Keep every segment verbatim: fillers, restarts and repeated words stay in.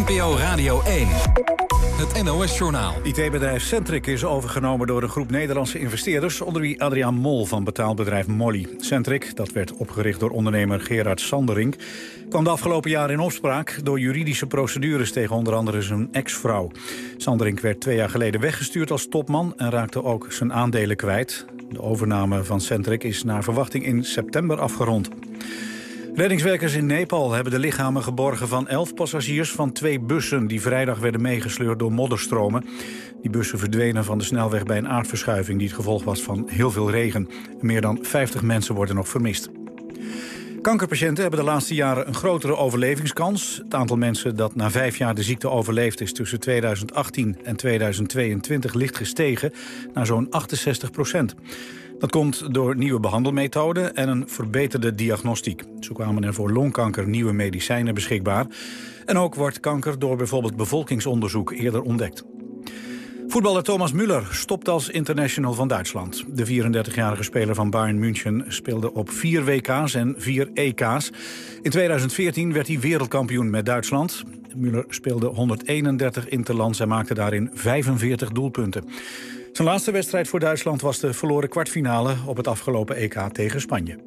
P O Radio één. Het N O S-journaal. I T-bedrijf Centric is overgenomen door een groep Nederlandse investeerders, onder wie Adriaan Mol van betaalbedrijf Molly. Centric, dat werd opgericht door ondernemer Gerard Sanderink, kwam de afgelopen jaren in opspraak door juridische procedures tegen onder andere zijn ex-vrouw. Sanderink werd twee jaar geleden weggestuurd als topman en raakte ook zijn aandelen kwijt. De overname van Centric is naar verwachting in september afgerond. Reddingswerkers in Nepal hebben de lichamen geborgen van elf passagiers van twee bussen die vrijdag werden meegesleurd door modderstromen. Die bussen verdwenen van de snelweg bij een aardverschuiving die het gevolg was van heel veel regen. Meer dan vijftig mensen worden nog vermist. Kankerpatiënten hebben de laatste jaren een grotere overlevingskans. Het aantal mensen dat na vijf jaar de ziekte overleeft is tussen tweeduizend achttien en tweeduizend tweeëntwintig licht gestegen naar zo'n achtenzestig procent. Dat komt door nieuwe behandelmethoden en een verbeterde diagnostiek. Zo kwamen er voor longkanker nieuwe medicijnen beschikbaar. En ook wordt kanker door bijvoorbeeld bevolkingsonderzoek eerder ontdekt. Voetballer Thomas Müller stopt als international van Duitsland. De vierendertigjarige speler van Bayern München speelde op vier W K's en vier E K's. In tweeduizend veertien werd hij wereldkampioen met Duitsland. Müller speelde honderdeenendertig interlands en maakte daarin vijfenveertig doelpunten. Zijn laatste wedstrijd voor Duitsland was de verloren kwartfinale op het afgelopen E K tegen Spanje.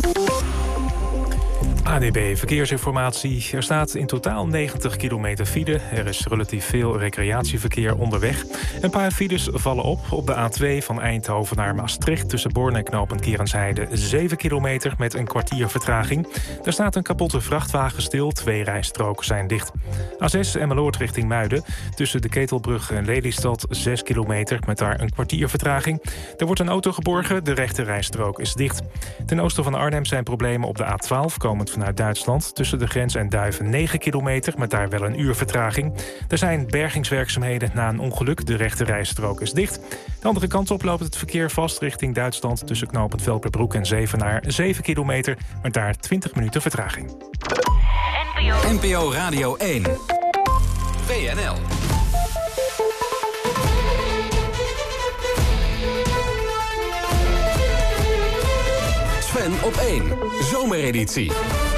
A D B Verkeersinformatie. Er staat in totaal negentig kilometer file. Er is relatief veel recreatieverkeer onderweg. Een paar files vallen op. Op de A twee van Eindhoven naar Maastricht tussen Born en knooppunt Kerensheide zeven kilometer met een kwartier vertraging. Daar staat een kapotte vrachtwagen stil. Twee rijstroken zijn dicht. A zes Emmeloord richting Muiden. Tussen de Ketelbrug en Lelystad zes kilometer met daar een kwartier vertraging. Er wordt een auto geborgen. De rechte rijstrook is dicht. Ten oosten van Arnhem zijn problemen op de A twaalf komend vanuit Duitsland. Tussen de grens en Duiven negen kilometer, met daar wel een uur vertraging. Er zijn bergingswerkzaamheden na een ongeluk. De rechte rijstrook is dicht. De andere kant op loopt het verkeer vast richting Duitsland. Tussen knooppunt Velperbroek en Zevenaar zeven kilometer, met daar twintig minuten vertraging. N P O Radio één. W N L. Sven op één. Zomereditie.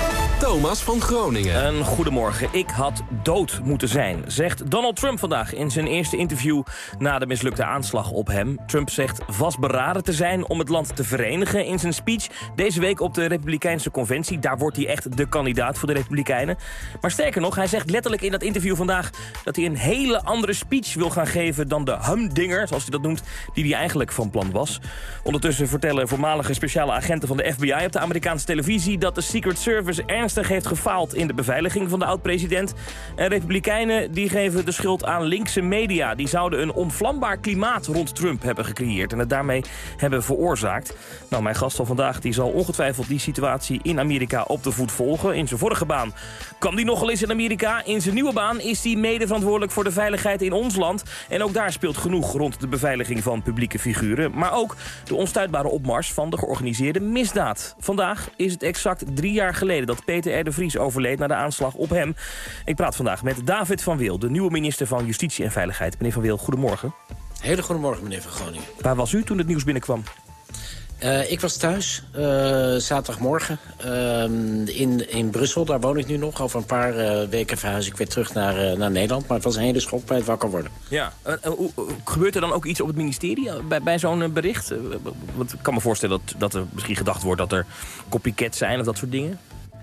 Thomas van Groningen. Een goedemorgen. Ik had dood moeten zijn, zegt Donald Trump vandaag in zijn eerste interview na de mislukte aanslag op hem. Trump zegt vastberaden te zijn om het land te verenigen in zijn speech deze week op de Republikeinse conventie. Daar wordt hij echt de kandidaat voor de Republikeinen. Maar sterker nog, hij zegt letterlijk in dat interview vandaag dat hij een hele andere speech wil gaan geven dan de humdinger, zoals hij dat noemt, die hij eigenlijk van plan was. Ondertussen vertellen voormalige speciale agenten van de F B I op de Amerikaanse televisie dat de Secret Service ernstig heeft gefaald in de beveiliging van de oud-president. En Republikeinen die geven de schuld aan linkse media. Die zouden een onvlambaar klimaat rond Trump hebben gecreëerd en het daarmee hebben veroorzaakt. Nou, mijn gast van vandaag die zal ongetwijfeld die situatie in Amerika op de voet volgen. In zijn vorige baan kwam die nogal eens in Amerika. In zijn nieuwe baan is hij mede verantwoordelijk voor de veiligheid in ons land. En ook daar speelt genoeg rond de beveiliging van publieke figuren. Maar ook de onstuitbare opmars van de georganiseerde misdaad. Vandaag is het exact drie jaar geleden dat Peter R. de Vries overleed na de aanslag op hem. Ik praat vandaag met David van Wil, de nieuwe minister van Justitie en Veiligheid. Meneer van Wil, goedemorgen. Hele goedemorgen, meneer van Groningen. Waar was u toen het nieuws binnenkwam? Uh, ik was thuis, uh, zaterdagmorgen, uh, in, in Brussel. Daar woon ik nu nog. Over een paar uh, weken verhuis ik weer terug naar, uh, naar Nederland. Maar het was een hele schok bij het wakker worden. Ja, uh, uh, uh, gebeurt er dan ook iets op het ministerie uh, bij, bij zo'n uh, bericht? Uh, want ik kan me voorstellen dat, dat er misschien gedacht wordt dat er copycats zijn of dat soort dingen.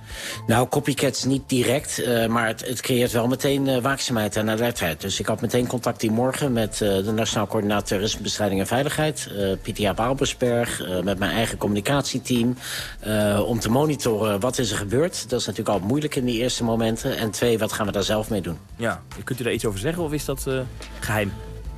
Nou, copycats niet direct, uh, maar het, het creëert wel meteen uh, waakzaamheid en alertheid. Dus ik had meteen contact die morgen met uh, de Nationaal Coördinator Terrorismebestrijding en Veiligheid, uh, Pieter Jaap Aalbersberg, uh, met mijn eigen communicatieteam, uh, om te monitoren wat is er gebeurd. Dat is natuurlijk al moeilijk in die eerste momenten. En twee, wat gaan we daar zelf mee doen? Ja, kunt u daar iets over zeggen of is dat uh, geheim?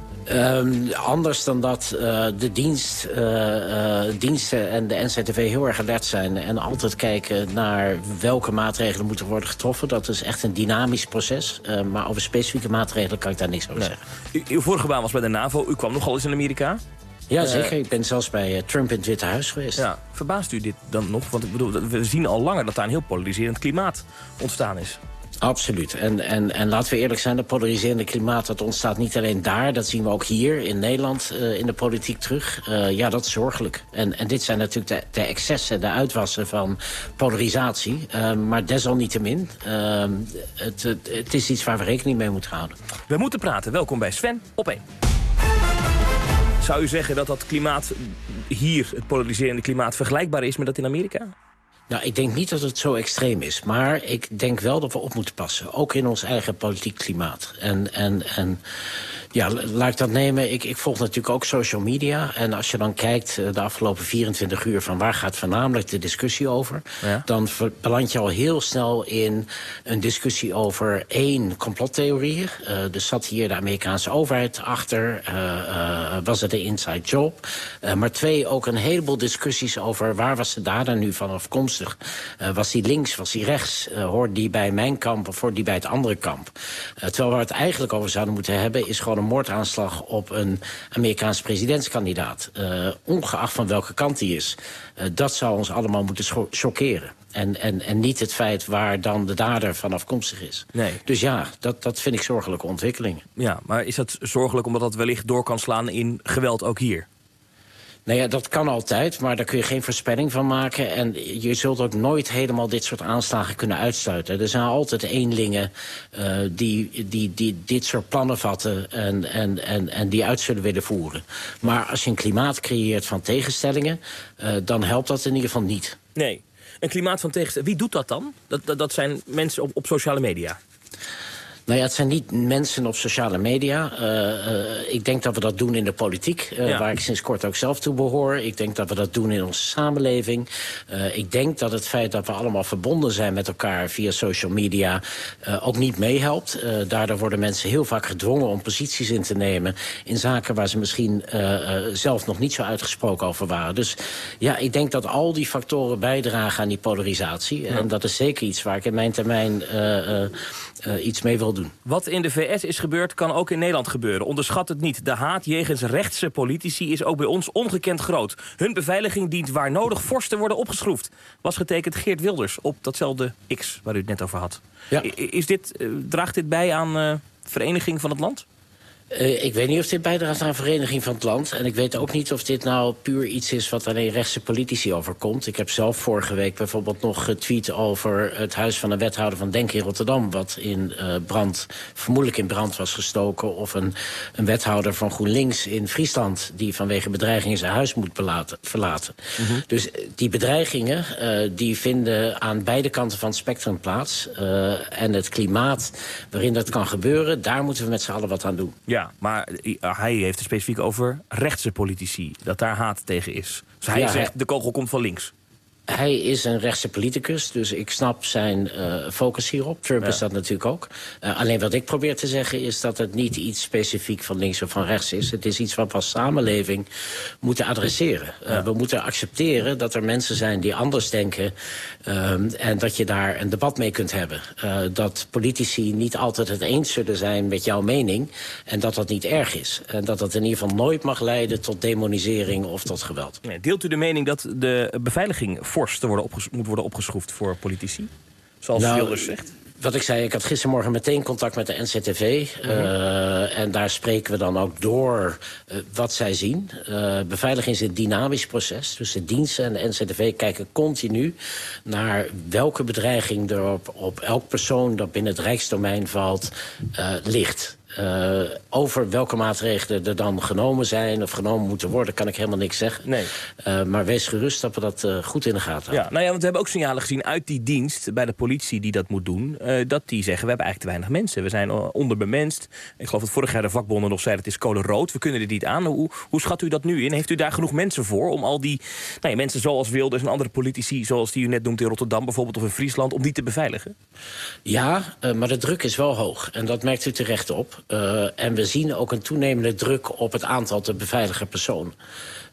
Um, anders dan dat uh, de dienst, uh, uh, diensten en de N C T V heel erg alert zijn en altijd kijken naar welke maatregelen moeten worden getroffen. Dat is echt een dynamisch proces. Uh, maar over specifieke maatregelen kan ik daar niks over nee. zeggen. U, uw vorige baan was bij de NAVO. U kwam nogal eens in Amerika. Ja, zeker. Uh, ik ben zelfs bij uh, Trump in het Witte Huis geweest. Ja, verbaast u dit dan nog? Want ik bedoel, we zien al langer dat daar een heel polariserend klimaat ontstaan is. Absoluut. En, en, en laten we eerlijk zijn, het polariserende klimaat... dat ontstaat niet alleen daar, dat zien we ook hier in Nederland uh, in de politiek terug. Uh, ja, dat is zorgelijk. En, en dit zijn natuurlijk de, de excessen, de uitwassen van polarisatie. Uh, maar desalniettemin, uh, het, het, het is iets waar we rekening mee moeten houden. We moeten praten. Welkom bij Sven op één. Zou u zeggen dat dat klimaat hier, het polariserende klimaat... vergelijkbaar is met dat in Amerika? Nou, ik denk niet dat het zo extreem is. Maar ik denk wel dat we op moeten passen. Ook in ons eigen politiek klimaat. En, en, en ja, laat ik dat nemen. Ik, ik volg natuurlijk ook social media. En als je dan kijkt de afgelopen vierentwintig uur... van waar gaat voornamelijk de discussie over... Ja. dan beland je al heel snel in een discussie over één complottheorieën. Uh, dus zat hier de Amerikaanse overheid achter? Uh, uh, was het een inside job? Uh, maar twee, ook een heleboel discussies over... waar was de dader nu van afkomstig? Uh, was die links, was die rechts? Uh, hoort die bij mijn kamp of hoort die bij het andere kamp? Uh, terwijl we het eigenlijk over zouden moeten hebben... is gewoon een moordaanslag op een Amerikaans presidentskandidaat. Uh, ongeacht van welke kant die is. Uh, dat zou ons allemaal moeten chockeren. En, en, en niet het feit waar dan de dader van afkomstig is. Nee. Dus ja, dat, dat vind ik zorgelijke ontwikkelingen. Ja, maar is dat zorgelijk omdat dat wellicht door kan slaan in geweld ook hier? Nou ja, dat kan altijd, maar daar kun je geen voorspelling van maken. En je zult ook nooit helemaal dit soort aanslagen kunnen uitsluiten. Er zijn altijd eenlingen uh, die, die, die dit soort plannen vatten... En, en, en, en die uit zullen willen voeren. Maar als je een klimaat creëert van tegenstellingen... Uh, dan helpt dat in ieder geval niet. Nee, een klimaat van tegenstellingen. Wie doet dat dan? Dat, dat, dat zijn mensen op, op sociale media. Nou ja, het zijn niet mensen op sociale media. Uh, uh, ik denk dat we dat doen in de politiek, uh, ja. waar ik sinds kort ook zelf toe behoor. Ik denk dat we dat doen in onze samenleving. Uh, ik denk dat het feit dat we allemaal verbonden zijn met elkaar via social media uh, ook niet meehelpt. Uh, daardoor worden mensen heel vaak gedwongen om posities in te nemen in zaken waar ze misschien uh, uh, zelf nog niet zo uitgesproken over waren. Dus ja, ik denk dat al die factoren bijdragen aan die polarisatie. Ja. En dat is zeker iets waar ik in mijn termijn uh, uh, uh, iets mee wil doen. Wat in de V S is gebeurd, kan ook in Nederland gebeuren. Onderschat het niet. De haat jegens rechtse politici is ook bij ons ongekend groot. Hun beveiliging dient waar nodig fors te worden opgeschroefd. Was getekend Geert Wilders op datzelfde X waar u het net over had. Ja. Is dit, draagt dit bij aan uh, vereniging van het land? Uh, ik weet niet of dit bijdraagt aan vereniging van het land. En ik weet ook niet of dit nou puur iets is wat alleen rechtse politici overkomt. Ik heb zelf vorige week bijvoorbeeld nog getweet over het huis van een wethouder van Denk in Rotterdam, wat in uh, brand, vermoedelijk in brand was gestoken. Of een, een wethouder van GroenLinks in Friesland die vanwege bedreigingen zijn huis moet belaten, verlaten. Mm-hmm. Dus die bedreigingen uh, die vinden aan beide kanten van het spectrum plaats. Uh, en het klimaat waarin dat kan gebeuren, daar moeten we met z'n allen wat aan doen. Ja. Ja, maar hij heeft het specifiek over rechtse politici. Dat daar haat tegen is. Dus hij ja, zegt, hij... de kogel komt van links. Hij is een rechtse politicus, dus ik snap zijn uh, focus hierop. Trump ja. is dat natuurlijk ook. Uh, alleen wat ik probeer te zeggen is dat het niet iets specifiek van links of van rechts is. Het is iets wat we als samenleving moeten adresseren. Uh, ja. We moeten accepteren dat er mensen zijn die anders denken. Um, en dat je daar een debat mee kunt hebben. Uh, dat politici niet altijd het eens zullen zijn met jouw mening. En dat dat niet erg is. En dat dat in ieder geval nooit mag leiden tot demonisering of tot geweld. Nee, deelt u de mening dat de beveiliging fors te worden opges- moet worden opgeschroefd voor politici? Zoals nou, Wilders zegt. Wat ik zei, ik had gistermorgen meteen contact met de N C T V. Uh, uh, en daar spreken we dan ook door uh, wat zij zien. Uh, beveiliging is een dynamisch proces. Dus de diensten en de N C T V kijken continu naar welke bedreiging er op, op elk persoon dat binnen het Rijksdomein valt uh, ligt. Uh, over welke maatregelen er dan genomen zijn of genomen moeten worden, kan ik helemaal niks zeggen. Nee. Uh, maar wees gerust dat we dat uh, goed in de gaten houden. Ja, nou ja, want we hebben ook signalen gezien uit die dienst bij de politie die dat moet doen. Uh, dat die zeggen, we hebben eigenlijk te weinig mensen. We zijn onderbemenst. Ik geloof dat vorig jaar de vakbonden nog zeiden, het is code rood. We kunnen er niet aan. Hoe, hoe schat u dat nu in? Heeft u daar genoeg mensen voor om al die nou ja, mensen zoals Wilders en andere politici, zoals die u net noemt in Rotterdam bijvoorbeeld of in Friesland, om die te beveiligen? Ja, uh, maar de druk is wel hoog. En dat merkt u terecht op. Uh, en we zien ook een toenemende druk op het aantal te beveiligen personen.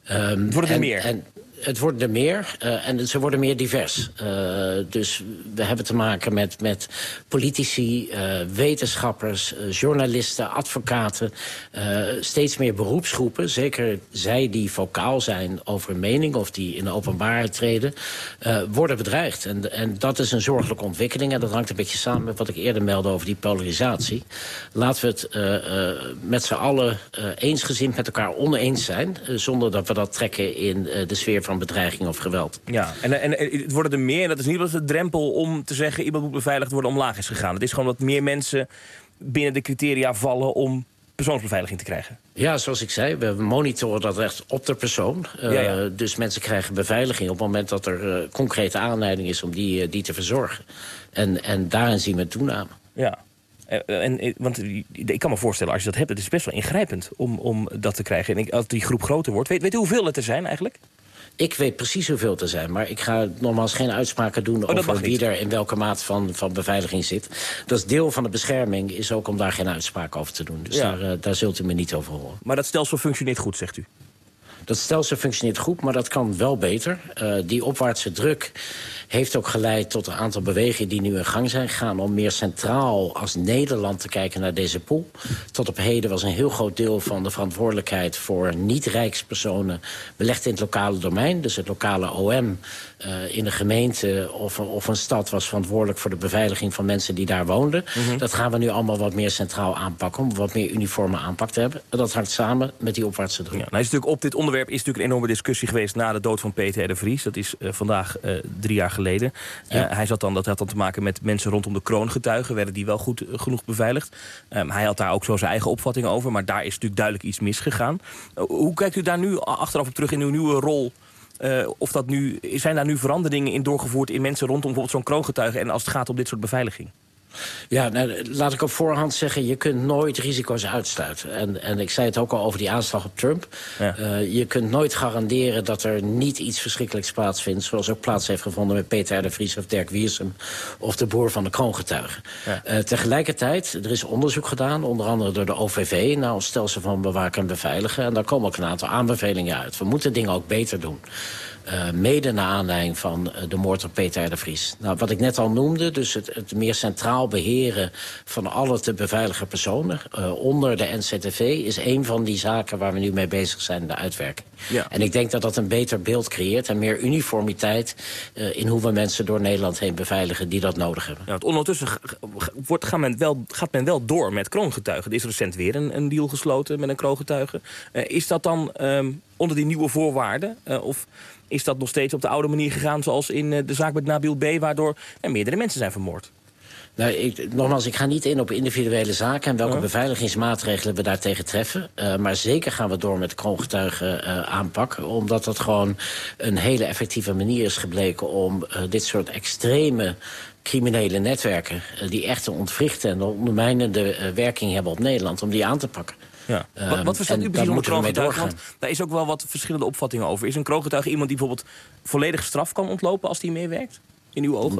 Um, het worden er en, meer. En, Het worden er meer uh, en ze worden meer divers. Uh, dus we hebben te maken met, met politici, uh, wetenschappers, uh, journalisten, advocaten. Uh, steeds meer beroepsgroepen, zeker zij die vocaal zijn over een mening of die in de openbaarheid treden, uh, worden bedreigd. En, en dat is een zorgelijke ontwikkeling en dat hangt een beetje samen met wat ik eerder meldde over die polarisatie. Laten we het uh, uh, met z'n allen uh, eensgezind met elkaar oneens zijn, uh, zonder dat we dat trekken in uh, de sfeer van bedreiging of geweld. Ja, en, en, en het worden er meer. En dat is niet wat de drempel om te zeggen iemand moet beveiligd worden omlaag is gegaan. Het is gewoon dat meer mensen binnen de criteria vallen om persoonsbeveiliging te krijgen. Ja, zoals ik zei, we monitoren dat echt op de persoon. Uh, ja, ja. Dus mensen krijgen beveiliging op het moment dat er uh, concrete aanleiding is om die, uh, die te verzorgen. En, en daarin zien we toename. Ja. En, en, want ik kan me voorstellen, als je dat hebt, het is best wel ingrijpend om, om dat te krijgen. En ik, als die groep groter wordt, weet, weet u hoeveel het er zijn eigenlijk? Ik weet precies hoeveel te zijn, maar ik ga nogmaals geen uitspraken doen oh, over wie er in welke maat van, van beveiliging zit. Dat is deel van de bescherming, is ook om daar geen uitspraak over te doen. Dus ja. daar, uh, daar zult u me niet over horen. Maar dat stelsel functioneert goed, zegt u? Dat stelsel functioneert goed, maar dat kan wel beter. Uh, die opwaartse druk heeft ook geleid tot een aantal bewegingen die nu in gang zijn gegaan om meer centraal als Nederland te kijken naar deze pool. Tot op heden was een heel groot deel van de verantwoordelijkheid voor niet-rijkspersonen belegd in het lokale domein. Dus het lokale O M uh, in een gemeente of, of een stad was verantwoordelijk voor de beveiliging van mensen die daar woonden. Mm-hmm. Dat gaan we nu allemaal wat meer centraal aanpakken om wat meer uniforme aanpak te hebben. En dat hangt samen met die opwaartse druk. Ja, nou is natuurlijk op dit onderwerp is natuurlijk een enorme discussie geweest na de dood van Peter R. de Vries. Dat is uh, vandaag uh, drie jaar geleden. Ja. Uh, hij zat dan, dat had dan te maken met mensen rondom de kroongetuigen. Werden die wel goed uh, genoeg beveiligd. Um, hij had daar ook zo zijn eigen opvatting over. Maar daar is natuurlijk duidelijk iets misgegaan. Uh, hoe kijkt u daar nu achteraf op terug in uw nieuwe rol? Uh, of dat nu, zijn daar nu veranderingen in doorgevoerd in mensen rondom bijvoorbeeld zo'n kroongetuige en als het gaat om dit soort beveiliging? Ja, nou, laat ik op voorhand zeggen, je kunt nooit risico's uitsluiten. En, en ik zei het ook al over die aanslag op Trump. Ja. Uh, je kunt nooit garanderen dat er niet iets verschrikkelijks plaatsvindt, zoals ook plaats heeft gevonden met Peter R. de Vries of Dirk Wiersum of de broer van de kroongetuige. Ja. Uh, tegelijkertijd, er is onderzoek gedaan, onder andere door de O V V, naar ons stelsel van bewaken en beveiligen. En daar komen ook een aantal aanbevelingen uit. We moeten dingen ook beter doen. Uh, mede naar aanleiding van uh, de moord op Peter R. de Vries. Nou, wat ik net al noemde, dus het, het meer centraal beheren van alle te beveiligen personen uh, onder de N C T V is een van die zaken waar we nu mee bezig zijn, de uitwerking. Ja. En ik denk dat dat een beter beeld creëert en meer uniformiteit uh, in hoe we mensen door Nederland heen beveiligen die dat nodig hebben. Ja, want ondertussen wordt, gaat, men wel, gaat men wel door met kroongetuigen. Er is recent weer een, een deal gesloten met een kroongetuige. Uh, is dat dan um, onder die nieuwe voorwaarden? Uh, of is dat nog steeds op de oude manier gegaan zoals in uh, de zaak met Nabil B, waardoor er meerdere mensen zijn vermoord? Nou, ik, nogmaals, ik ga niet in op individuele zaken en welke ja. beveiligingsmaatregelen we daartegen treffen. Uh, maar zeker gaan we door met de kroongetuigen uh, aanpak. Omdat dat gewoon een hele effectieve manier is gebleken om uh, dit soort extreme criminele netwerken, uh, die echt een ontwrichte en ondermijnende uh, werking hebben op Nederland, om die aan te pakken. Ja. Um, wat, wat verstaat u precies onder kroongetuige? Want daar is ook wel wat verschillende opvattingen over. Is een kroongetuige iemand die bijvoorbeeld volledig straf kan ontlopen als die meewerkt? In uw ogen?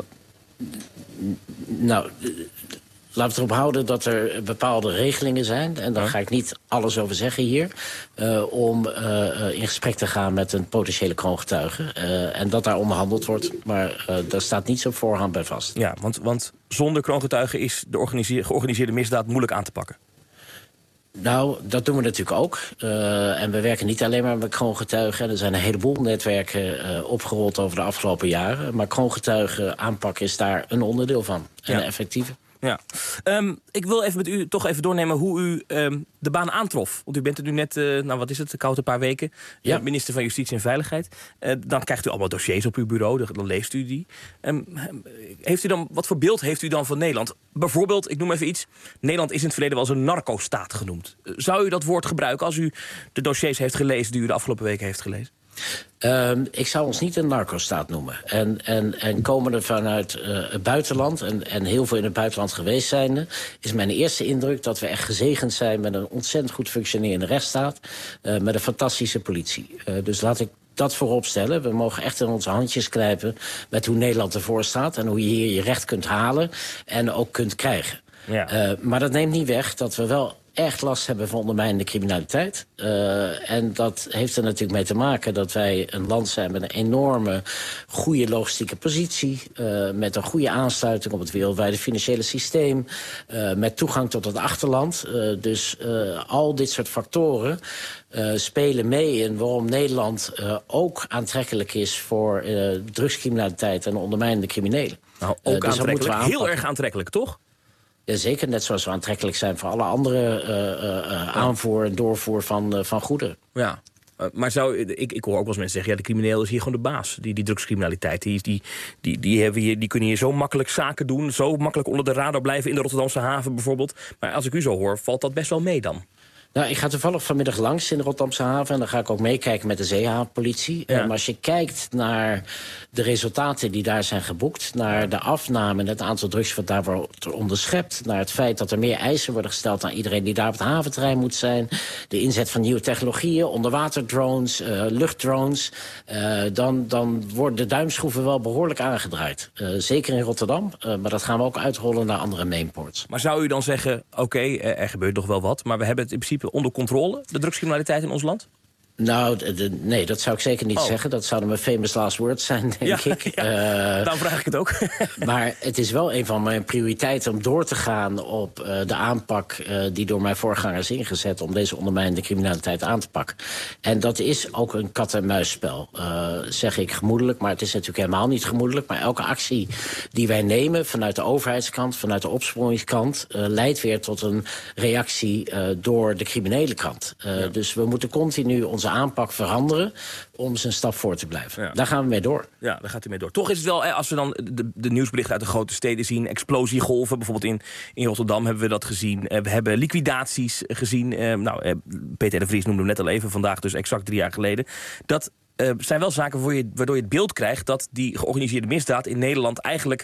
Nou, laten we het erop houden dat er bepaalde regelingen zijn. En daar ja. ga ik niet alles over zeggen hier. Uh, om uh, in gesprek te gaan met een potentiële kroongetuige. Uh, en dat daar onderhandeld wordt. Maar uh, daar staat niets op voorhand bij vast. Ja, want, want zonder kroongetuige is de organiseer, georganiseerde misdaad moeilijk aan te pakken. Nou, dat doen we natuurlijk ook. Uh, en we werken niet alleen maar met kroongetuigen. Er zijn een heleboel netwerken uh, opgerold over de afgelopen jaren. Maar kroongetuigen aanpak is daar een onderdeel van. En ja. een effectieve. Ja. Um, ik wil even met u toch even doornemen hoe u um, de baan aantrof. Want u bent er nu net, uh, nou wat is het, koud een paar weken. Ja. Minister van Justitie en Veiligheid. Uh, dan krijgt u allemaal dossiers op uw bureau, dan leest u die. Um, heeft u dan, wat voor beeld heeft u dan van Nederland? Bijvoorbeeld, ik noem even iets. Nederland is in het verleden wel eens een narco-staat genoemd. Uh, zou u dat woord gebruiken als u de dossiers heeft gelezen die u de afgelopen weken heeft gelezen? Um, ik zou ons niet een narco-staat noemen. En, en, en komen er vanuit uh, het buitenland, en, en heel veel in het buitenland geweest zijnde, is mijn eerste indruk dat we echt gezegend zijn met een ontzettend goed functionerende rechtsstaat, uh, met een fantastische politie. Uh, dus laat ik dat voorop stellen. We mogen echt in onze handjes knijpen met hoe Nederland ervoor staat en hoe je hier je recht kunt halen en ook kunt krijgen. Ja. Uh, maar dat neemt niet weg dat we wel echt last hebben van ondermijnende criminaliteit. Uh, en dat heeft er natuurlijk mee te maken dat wij een land zijn met een enorme goede logistieke positie, Uh, met een goede aansluiting op het wereldwijde financiële systeem, Uh, met toegang tot het achterland. Uh, dus uh, al dit soort factoren Uh, spelen mee in waarom Nederland uh, ook aantrekkelijk is voor uh, drugscriminaliteit en ondermijnende criminelen. Nou, ook uh, dus aantrekkelijk. Heel erg aantrekkelijk, toch? Ja, zeker, net zoals we aantrekkelijk zijn voor alle andere uh, uh, aanvoer en doorvoer van, uh, van goederen. Ja. Uh, maar zou, ik, ik hoor ook wel eens mensen zeggen, ja, de crimineel is hier gewoon de baas. Die, die drugscriminaliteit, die, die, die, die, hebben hier, die kunnen hier zo makkelijk zaken doen, zo makkelijk onder de radar blijven in de Rotterdamse haven bijvoorbeeld. Maar als ik u zo hoor, valt dat best wel mee dan? Nou, ik ga toevallig vanmiddag langs in de Rotterdamse haven en dan ga ik ook meekijken met de zeehavenpolitie. Ja. Maar als je kijkt naar de resultaten die daar zijn geboekt, naar de afname en het aantal drugs wat daar wordt onderschept, naar het feit dat er meer eisen worden gesteld aan iedereen die daar op het haventerrein moet zijn, de inzet van nieuwe technologieën, onderwaterdrones, uh, luchtdrones, uh, dan, dan worden de duimschroeven wel behoorlijk aangedraaid. Uh, zeker in Rotterdam, uh, maar dat gaan we ook uitrollen naar andere mainports. Maar zou u dan zeggen, oké, okay, er gebeurt nog wel wat, maar we hebben het in principe onder controle, de drugscriminaliteit in ons land? Nou, de, de, nee, dat zou ik zeker niet oh. zeggen. Dat zouden mijn famous last words zijn, denk ja, ik. Ja, uh, daarom vraag ik het ook. Maar het is wel een van mijn prioriteiten om door te gaan op uh, de aanpak uh, die door mijn voorganger is ingezet om deze ondermijnende criminaliteit aan te pakken. En dat is ook een kat-en-muisspel, uh, zeg ik gemoedelijk. Maar het is natuurlijk helemaal niet gemoedelijk. Maar elke actie die wij nemen vanuit de overheidskant, vanuit de opsporingskant, uh, leidt weer tot een reactie uh, door de criminele kant. Uh, ja. Dus we moeten continu onze aanpak veranderen om eens een stap voor te blijven. Ja. Daar gaan we mee door. Ja, daar gaat u mee door. Toch is het wel, als we dan de, de nieuwsberichten uit de grote steden zien, explosiegolven, bijvoorbeeld in, in Rotterdam hebben we dat gezien. We hebben liquidaties gezien. Uh, nou, Peter de Vries noemde hem net al even, vandaag dus exact drie jaar geleden. Dat uh, zijn wel zaken waardoor je, waardoor je het beeld krijgt dat die georganiseerde misdaad in Nederland eigenlijk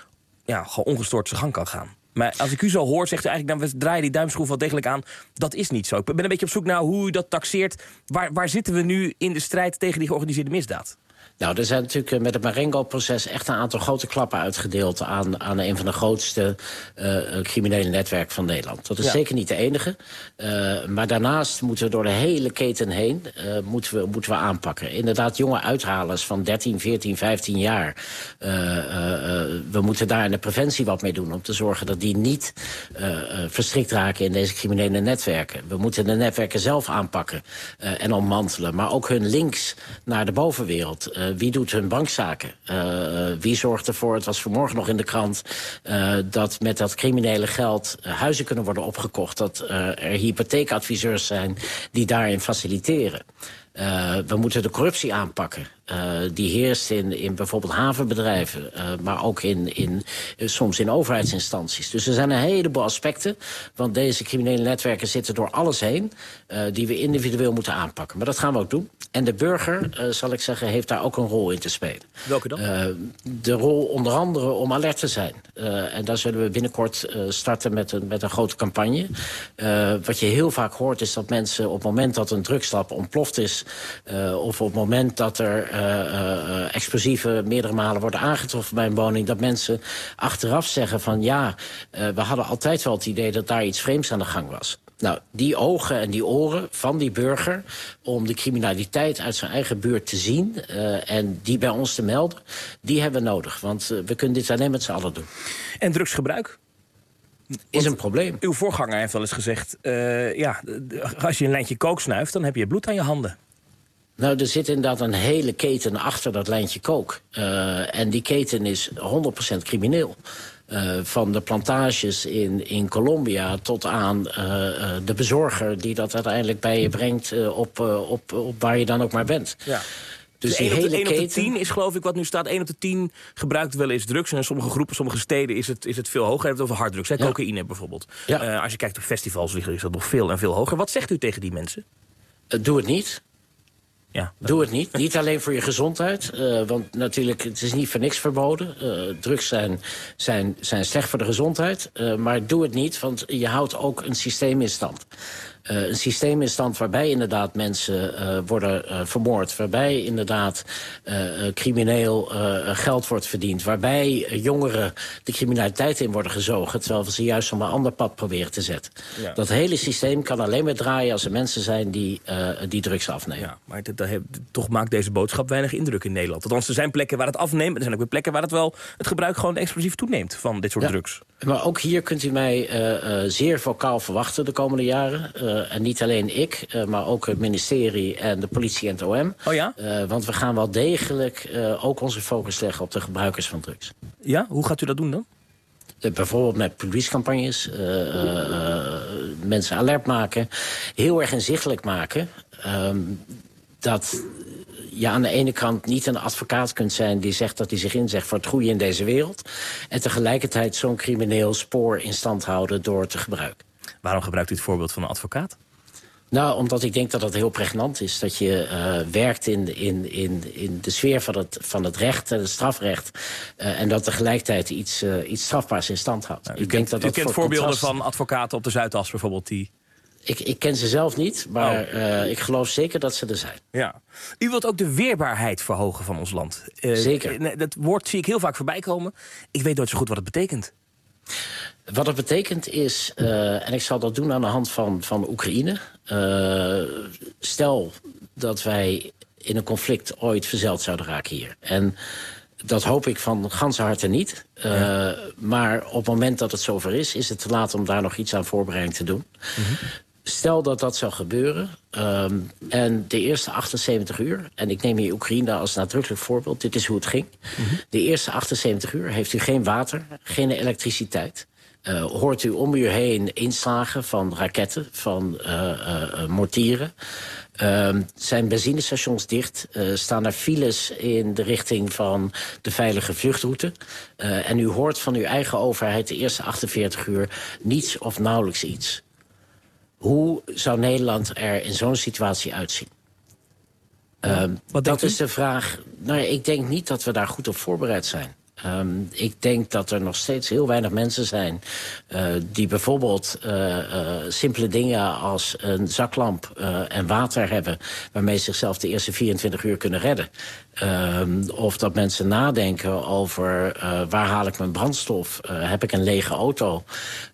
ja, gewoon ongestoord zijn gang kan gaan. Maar als ik u zo hoor, zegt u eigenlijk, dan we draaien die duimschroef wel degelijk aan. Dat is niet zo. Ik ben een beetje op zoek naar hoe u dat taxeert. Waar, waar zitten we nu in de strijd tegen die georganiseerde misdaad? Nou, er zijn natuurlijk met het Marengo-proces echt een aantal grote klappen uitgedeeld aan, aan een van de grootste uh, criminele netwerken van Nederland. Dat is ja. zeker niet de enige. Uh, maar daarnaast moeten we door de hele keten heen uh, moeten we, moeten we aanpakken. Inderdaad, jonge uithalers van dertien, veertien, vijftien jaar. Uh, uh, uh, we moeten daar in de preventie wat mee doen om te zorgen dat die niet uh, uh, verstrikt raken in deze criminele netwerken. We moeten de netwerken zelf aanpakken uh, en ontmantelen. Maar ook hun links naar de bovenwereld. Uh, wie doet hun bankzaken? Uh, wie zorgt ervoor, het was vanmorgen nog in de krant, Uh, dat met dat criminele geld uh, huizen kunnen worden opgekocht. Dat uh, er hypotheekadviseurs zijn die daarin faciliteren. Uh, we moeten de corruptie aanpakken. Uh, die heerst in, in bijvoorbeeld havenbedrijven, uh, maar ook in, in, uh, soms in overheidsinstanties. Dus er zijn een heleboel aspecten, want deze criminele netwerken zitten door alles heen, uh, die we individueel moeten aanpakken. Maar dat gaan we ook doen. En de burger, uh, zal ik zeggen, heeft daar ook een rol in te spelen. Welke dan? Uh, de rol onder andere om alert te zijn. Uh, en daar zullen we binnenkort uh, starten met een, met een grote campagne. Uh, wat je heel vaak hoort is dat mensen op het moment dat een drugslab ontploft is, Uh, of op het moment dat er uh, uh, explosieven meerdere malen worden aangetroffen bij een woning, dat mensen achteraf zeggen van ja, uh, we hadden altijd wel het idee dat daar iets vreemds aan de gang was. Nou, die ogen en die oren van die burger om de criminaliteit uit zijn eigen buurt te zien uh, en die bij ons te melden, die hebben we nodig. Want uh, we kunnen dit alleen met z'n allen doen. En drugsgebruik? Is een probleem. Uw voorganger heeft wel eens gezegd, uh, ja, als je een lijntje kook snuift, dan heb je bloed aan je handen. Nou, er zit inderdaad een hele keten achter dat lijntje kook. Uh, en die keten is honderd procent crimineel. Uh, van de plantages in, in Colombia tot aan uh, uh, de bezorger die dat uiteindelijk bij je brengt uh, op, uh, op, op waar je dan ook maar bent. Ja. Dus, dus die één, op de, hele één op de keten tien is geloof ik wat nu staat. één op de tien gebruikt wel eens drugs. En in sommige groepen, sommige steden is het, is het veel hoger. Je hebt het over harddrugs, hè? Ja. Cocaïne bijvoorbeeld. Ja. Uh, als je kijkt op festivals is dat nog veel en veel hoger. Wat zegt u tegen die mensen? Uh, doe het niet. Ja, Doe het niet. Niet alleen voor je gezondheid. Uh, want natuurlijk, het is niet voor niks verboden. Uh, drugs zijn, zijn, zijn slecht voor de gezondheid. Uh, maar doe het niet, want je houdt ook een systeem in stand. Uh, een systeem in stand waarbij inderdaad mensen uh, worden uh, vermoord. Waarbij inderdaad uh, crimineel uh, geld wordt verdiend. Waarbij uh, jongeren de criminaliteit in worden gezogen. Terwijl we ze juist op een ander pad proberen te zetten. Ja. Dat hele systeem kan alleen maar draaien als er mensen zijn die, uh, die drugs afnemen. Ja, maar dat, dat, toch maakt deze boodschap weinig indruk in Nederland. Althans, er zijn plekken waar het afneemt. Er zijn ook weer plekken waar het wel het gebruik gewoon explosief toeneemt van dit soort ja. drugs. Maar ook hier kunt u mij uh, uh, zeer vocaal verwachten de komende jaren. Uh, en niet alleen ik, uh, maar ook het ministerie en de politie en het O M. Oh ja? Uh, want we gaan wel degelijk uh, ook onze focus leggen op de gebruikers van drugs. Ja? Hoe gaat u dat doen dan? Uh, bijvoorbeeld met publiekscampagnes. Uh, uh, uh, mensen alert maken. Heel erg inzichtelijk maken. Um, dat je aan de ene kant niet een advocaat kunt zijn die zegt dat hij zich inzegt voor het goede in deze wereld. En tegelijkertijd zo'n crimineel spoor in stand houden door te gebruiken. Waarom gebruikt u het voorbeeld van een advocaat? Nou, omdat ik denk dat het heel pregnant is. Dat je uh, werkt in, in, in, in de sfeer van het, van het recht en het strafrecht. Uh, en dat tegelijkertijd iets, uh, iets strafbaars in stand houdt. Nou, u ik kent, denk dat u dat kent voorbeelden contrast... van advocaten op de Zuidas bijvoorbeeld die... Ik, ik ken ze zelf niet, maar oh. uh, ik geloof zeker dat ze er zijn. Ja. U wilt ook de weerbaarheid verhogen van ons land. Uh, zeker. Dat woord zie ik heel vaak voorbij komen. Ik weet nooit zo goed wat het betekent. Wat het betekent is, uh, en ik zal dat doen aan de hand van, van Oekraïne. Uh, stel dat wij in een conflict ooit verzeild zouden raken hier. En dat hoop ik van ganse harte niet. Uh, ja. Maar op het moment dat het zover is, is het te laat om daar nog iets aan voorbereiding te doen. Mm-hmm. Stel dat dat zou gebeuren. Um, en de eerste achtenzeventig uur, en ik neem hier Oekraïne als nadrukkelijk voorbeeld, dit is hoe het ging. Mm-hmm. De eerste achtenzeventig uur heeft u geen water, geen elektriciteit. Uh, hoort u om u heen inslagen van raketten, van uh, uh, mortieren. Uh, zijn benzinestations dicht, uh, staan er files in de richting van de veilige vluchtroute. Uh, en u hoort van uw eigen overheid de eerste achtenveertig uur niets of nauwelijks iets. Hoe zou Nederland er in zo'n situatie uitzien? Uh, Wat dat is de vraag. Nou ja, ik denk niet dat we daar goed op voorbereid zijn. Um, ik denk dat er nog steeds heel weinig mensen zijn uh, die bijvoorbeeld uh, uh, simpele dingen als een zaklamp uh, en water hebben, waarmee ze zichzelf de eerste vierentwintig uur kunnen redden. Um, of dat mensen nadenken over uh, waar haal ik mijn brandstof? Uh, heb ik een lege auto?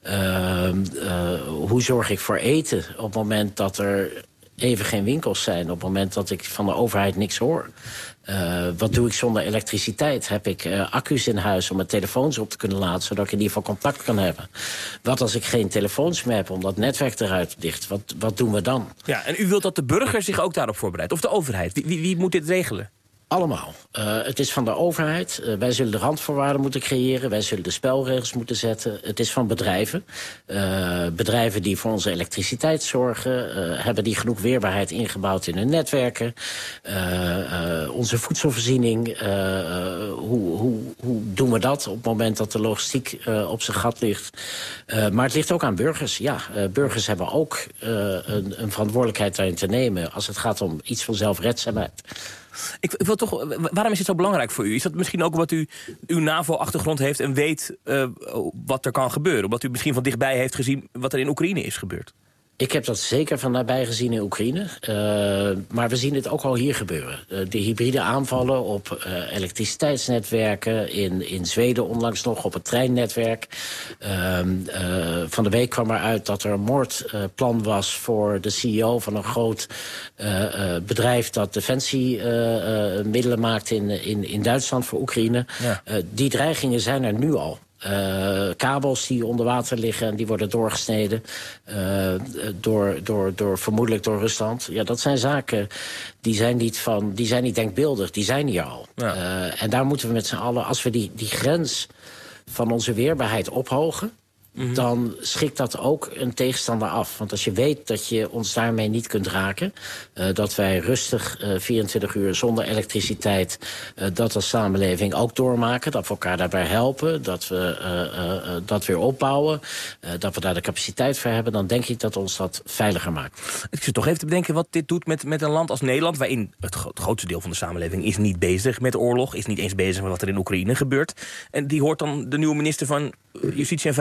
Uh, uh, hoe zorg ik voor eten op het moment dat er even geen winkels zijn, op het moment dat ik van de overheid niks hoor? Uh, wat doe ik zonder elektriciteit? Heb ik uh, accu's in huis om mijn telefoons op te kunnen laden, zodat ik in ieder geval contact kan hebben? Wat als ik geen telefoons meer heb, omdat het netwerk eruit dicht? Wat, wat doen we dan? Ja, en u wilt dat de burger zich ook daarop voorbereidt? Of de overheid? Wie, wie, wie moet dit regelen? Allemaal. Uh, het is van de overheid. Uh, wij zullen de randvoorwaarden moeten creëren. Wij zullen de spelregels moeten zetten. Het is van bedrijven. Uh, bedrijven die voor onze elektriciteit zorgen. Uh, hebben die genoeg weerbaarheid ingebouwd in hun netwerken. Uh, uh, onze voedselvoorziening. Uh, uh, hoe, hoe, hoe doen we dat op het moment dat de logistiek uh, op zijn gat ligt? Uh, maar het ligt ook aan burgers. Ja, uh, burgers hebben ook uh, een, een verantwoordelijkheid daarin te nemen als het gaat om iets van zelfredzaamheid. Ik, ik wil toch, waarom is dit zo belangrijk voor u? Is dat misschien ook omdat u uw NAVO-achtergrond heeft en weet uh, wat er kan gebeuren? Omdat u misschien van dichtbij heeft gezien wat er in Oekraïne is gebeurd? Ik heb dat zeker van nabij gezien in Oekraïne. Uh, maar we zien het ook al hier gebeuren. Uh, de hybride aanvallen op uh, elektriciteitsnetwerken. In, in Zweden onlangs nog op het treinnetwerk. Uh, uh, van de week kwam eruit dat er een moordplan uh, was voor de C E O van een groot uh, uh, bedrijf dat defensiemiddelen uh, uh, maakt in, in, in Duitsland voor Oekraïne. Ja. Uh, die dreigingen zijn er nu al. Uh, kabels die onder water liggen en die worden doorgesneden uh, door, door, door, vermoedelijk door Rusland. Ja, dat zijn zaken die zijn niet, van, die zijn niet denkbeeldig, die zijn hier al. Ja. Uh, en daar moeten we met z'n allen, als we die, die grens van onze weerbaarheid ophogen, mm-hmm. dan schikt dat ook een tegenstander af. Want als je weet dat je ons daarmee niet kunt raken, Uh, dat wij rustig uh, vierentwintig uur zonder elektriciteit Uh, dat als samenleving ook doormaken, dat we elkaar daarbij helpen, dat we uh, uh, uh, dat weer opbouwen, uh, dat we daar de capaciteit voor hebben, dan denk ik dat ons dat veiliger maakt. Ik zit toch even te bedenken wat dit doet met, met een land als Nederland, waarin het, gro- het grootste deel van de samenleving is niet bezig met oorlog, is niet eens bezig met wat er in Oekraïne gebeurt. En die hoort dan de nieuwe minister van Justitie en Veiligheid zeggen,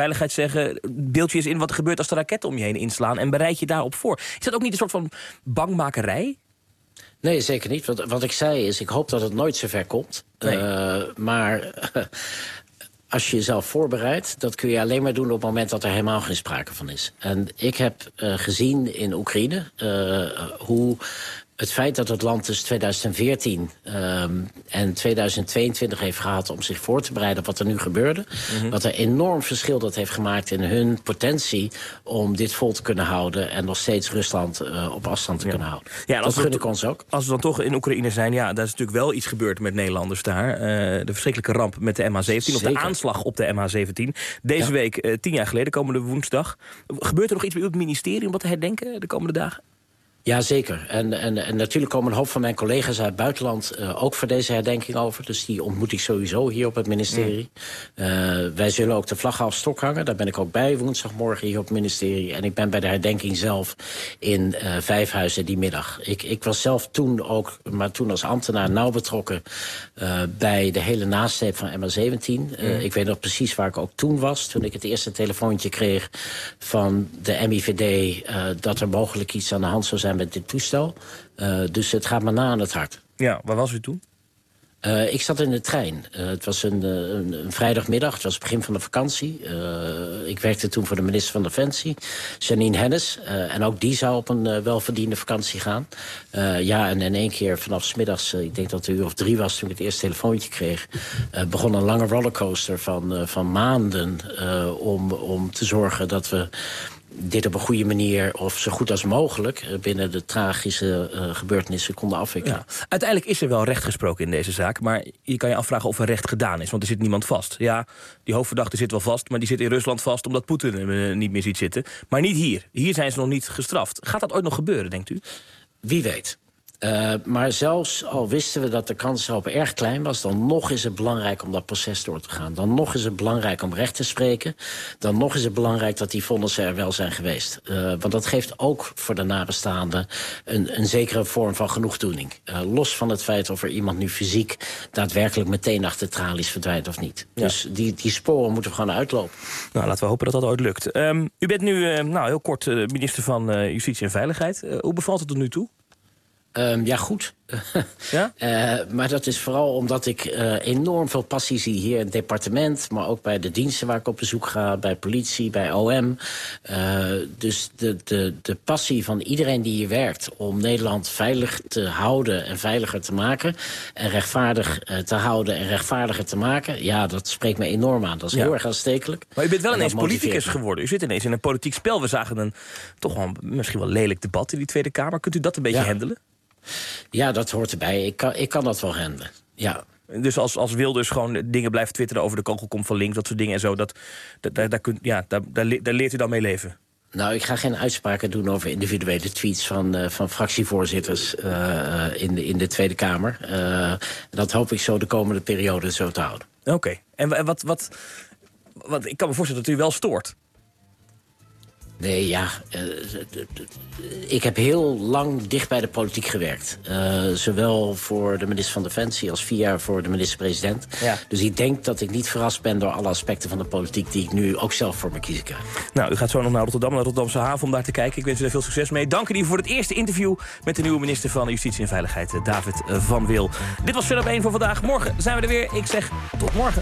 zeggen, beeld je eens in wat er gebeurt als de raketten om je heen inslaan en bereid je daarop voor. Is dat ook niet een soort van bangmakerij? Nee, zeker niet. Wat, wat ik zei is, ik hoop dat het nooit zover komt. Nee. Uh, maar als je jezelf voorbereidt, dat kun je alleen maar doen op het moment dat er helemaal geen sprake van is. En ik heb uh, gezien in Oekraïne uh, hoe het feit dat het land tussen tweeduizend veertien um, en tweeduizend tweeëntwintig heeft gehad om zich voor te bereiden op wat er nu gebeurde. Mm-hmm. Wat een enorm verschil dat heeft gemaakt in hun potentie om dit vol te kunnen houden en nog steeds Rusland uh, op afstand te ja. kunnen houden. Ja, dat gun ik ons ook. Als we dan toch in Oekraïne zijn, ja, daar is natuurlijk wel iets gebeurd met Nederlanders daar. Uh, de verschrikkelijke ramp met de M H zeventien, Zeker. of de aanslag op de M H zeventien. Deze ja. week, uh, tien jaar geleden, komende woensdag. Gebeurt er nog iets bij uw ministerie om dat te herdenken de komende dagen? Ja, zeker. En, en, en natuurlijk komen een hoop van mijn collega's uit het buitenland uh, ook voor deze herdenking over. Dus die ontmoet ik sowieso hier op het ministerie. Mm. Uh, wij zullen ook de vlag af stok hangen. Daar ben ik ook bij woensdagmorgen hier op het ministerie. En ik ben bij de herdenking zelf in uh, Vijfhuizen die middag. Ik, ik was zelf toen ook, maar toen als ambtenaar nauw betrokken uh, bij de hele nasleep van M H zeventien. Uh, mm. Ik weet nog precies waar ik ook toen was. Toen ik het eerste telefoontje kreeg van de M I V D uh, dat er mogelijk iets aan de hand zou zijn met dit toestel. Uh, dus het gaat me na aan het hart. Ja, waar was u toen? Uh, ik zat in de trein. Uh, het was een, een, een vrijdagmiddag, het was het begin van de vakantie. Uh, ik werkte toen voor de minister van Defensie, Janine Hennis. Uh, en ook die zou op een uh, welverdiende vakantie gaan. Uh, ja, en in één keer vanaf 's middags, uh, ik denk dat het een uur of drie was toen ik het eerste telefoontje kreeg, uh, begon een lange rollercoaster van, uh, van maanden uh, om, om te zorgen dat we dit op een goede manier, of zo goed als mogelijk, binnen de tragische uh, gebeurtenissen konden afwikkelen. Ja. Uiteindelijk is er wel recht gesproken in deze zaak, maar je kan je afvragen of er recht gedaan is, want er zit niemand vast. Ja, die hoofdverdachte zit wel vast, maar die zit in Rusland vast omdat Poetin hem niet meer ziet zitten. Maar niet hier. Hier zijn ze nog niet gestraft. Gaat dat ooit nog gebeuren, denkt u? Wie weet. Uh, maar zelfs al wisten we dat de kans erop erg klein was, dan nog is het belangrijk om dat proces door te gaan. Dan nog is het belangrijk om recht te spreken. Dan nog is het belangrijk dat die vonnissen er wel zijn geweest. Uh, want dat geeft ook voor de nabestaanden een, een zekere vorm van genoegdoening. Uh, los van het feit of er iemand nu fysiek daadwerkelijk meteen achter tralies verdwijnt of niet. Ja. Dus die, die sporen moeten we gewoon uitlopen. Nou, laten we hopen dat dat ooit lukt. Um, u bent nu uh, nou, heel kort uh, minister van uh, Justitie en Veiligheid. Uh, hoe bevalt het tot nu toe? Um, ja, goed. Ja? uh, maar dat is vooral omdat ik uh, enorm veel passie zie hier in het departement, maar ook bij de diensten waar ik op bezoek ga, bij politie, bij O M. Uh, dus de, de, de passie van iedereen die hier werkt om Nederland veilig te houden en veiliger te maken en rechtvaardig uh, te houden en rechtvaardiger te maken, ja, dat spreekt me enorm aan. Dat is ja. heel erg aanstekelijk. Maar u bent wel ineens politicus geworden. U zit ineens in een politiek spel. We zagen een toch wel misschien wel lelijk debat in die Tweede Kamer. Kunt u dat een beetje ja. handelen? Ja, dat hoort erbij. Ik kan, ik kan dat wel handelen. Ja. Dus als, als Wilders gewoon dingen blijft twitteren over de kogel komt van links, dat soort dingen en zo, dat, dat, daar, daar, kunt, ja, daar, daar, daar leert u dan mee leven? Nou, ik ga geen uitspraken doen over individuele tweets van, uh, van fractievoorzitters uh, in, de, in de Tweede Kamer. Uh, dat hoop ik zo de komende periode zo te houden. Oké. Okay. En wat, wat, wat, ik kan me voorstellen dat u wel stoort. Nee, ja. Uh, ik heb heel lang dicht bij de politiek gewerkt. Uh, zowel voor de minister van Defensie als vier jaar voor de minister-president. Ja. Dus ik denk dat ik niet verrast ben door alle aspecten van de politiek die ik nu ook zelf voor me kiezen krijg. Nou, u gaat zo nog naar Rotterdam, naar Rotterdamse haven om daar te kijken. Ik wens u daar veel succes mee. Dank u voor het eerste interview met de nieuwe minister van Justitie en Veiligheid, David van Wil. Dit was Verder op één voor vandaag. Morgen zijn we er weer. Ik zeg tot morgen.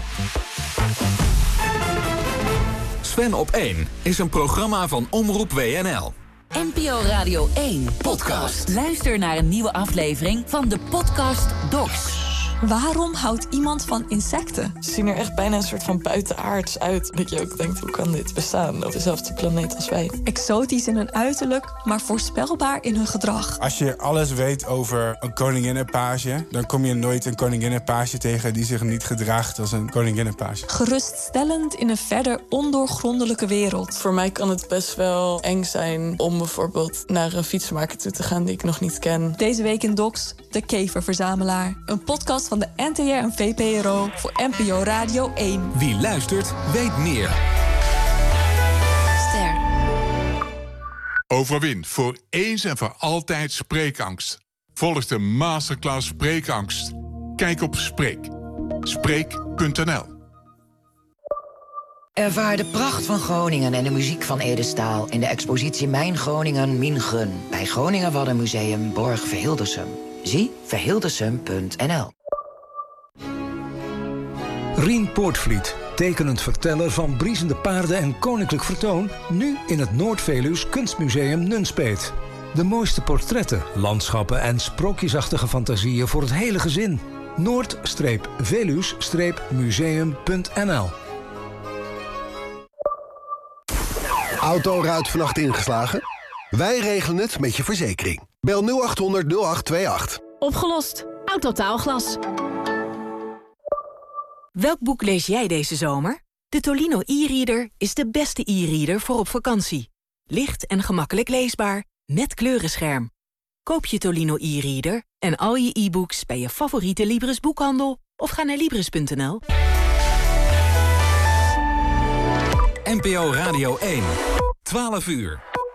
Sven op één is een programma van Omroep W N L. N P O Radio één podcast. Luister naar een nieuwe aflevering van de podcast Docs. Waarom houdt iemand van insecten? Ze zien er echt bijna een soort van buitenaards uit. Dat je ook denkt, hoe kan dit bestaan op dezelfde planeet als wij? Exotisch in hun uiterlijk, maar voorspelbaar in hun gedrag. Als je alles weet over een koninginnenpage, dan kom je nooit een koninginnenpage tegen die zich niet gedraagt als een koninginnenpage. Geruststellend in een verder ondoorgrondelijke wereld. Voor mij kan het best wel eng zijn om bijvoorbeeld naar een fietsenmaker toe te gaan die ik nog niet ken. Deze week in Docs, De Keververzamelaar. Een podcast van de N T R en V P R O voor N P O Radio één. Wie luistert, weet meer. Ster. Overwin voor eens en voor altijd spreekangst. Volg de masterclass Spreekangst. Kijk op Spreek. Spreek punt n l Ervaar de pracht van Groningen en de muziek van Ede Staal in de expositie Mijn Groningen, Min Gun bij Groninger Waddenmuseum Borg Verhildersum. Zie verhildersum punt n l. Rien Poortvliet, tekenend verteller van briesende paarden en koninklijk vertoon, nu in het Noord-Veluws Kunstmuseum Nunspeet. De mooiste portretten, landschappen en sprookjesachtige fantasieën voor het hele gezin. Noord-Veluws museum punt n l. Auto ruit vannacht ingeslagen? Wij regelen het met je verzekering. Bel nul acht honderd nul acht tweeëntwintig. Opgelost. Autotaalglas. Welk boek lees jij deze zomer? De Tolino e-reader is de beste e-reader voor op vakantie. Licht en gemakkelijk leesbaar, met kleurenscherm. Koop je Tolino e-reader en al je e-books bij je favoriete Libris boekhandel of ga naar libris punt n l. N P O Radio één. twaalf uur.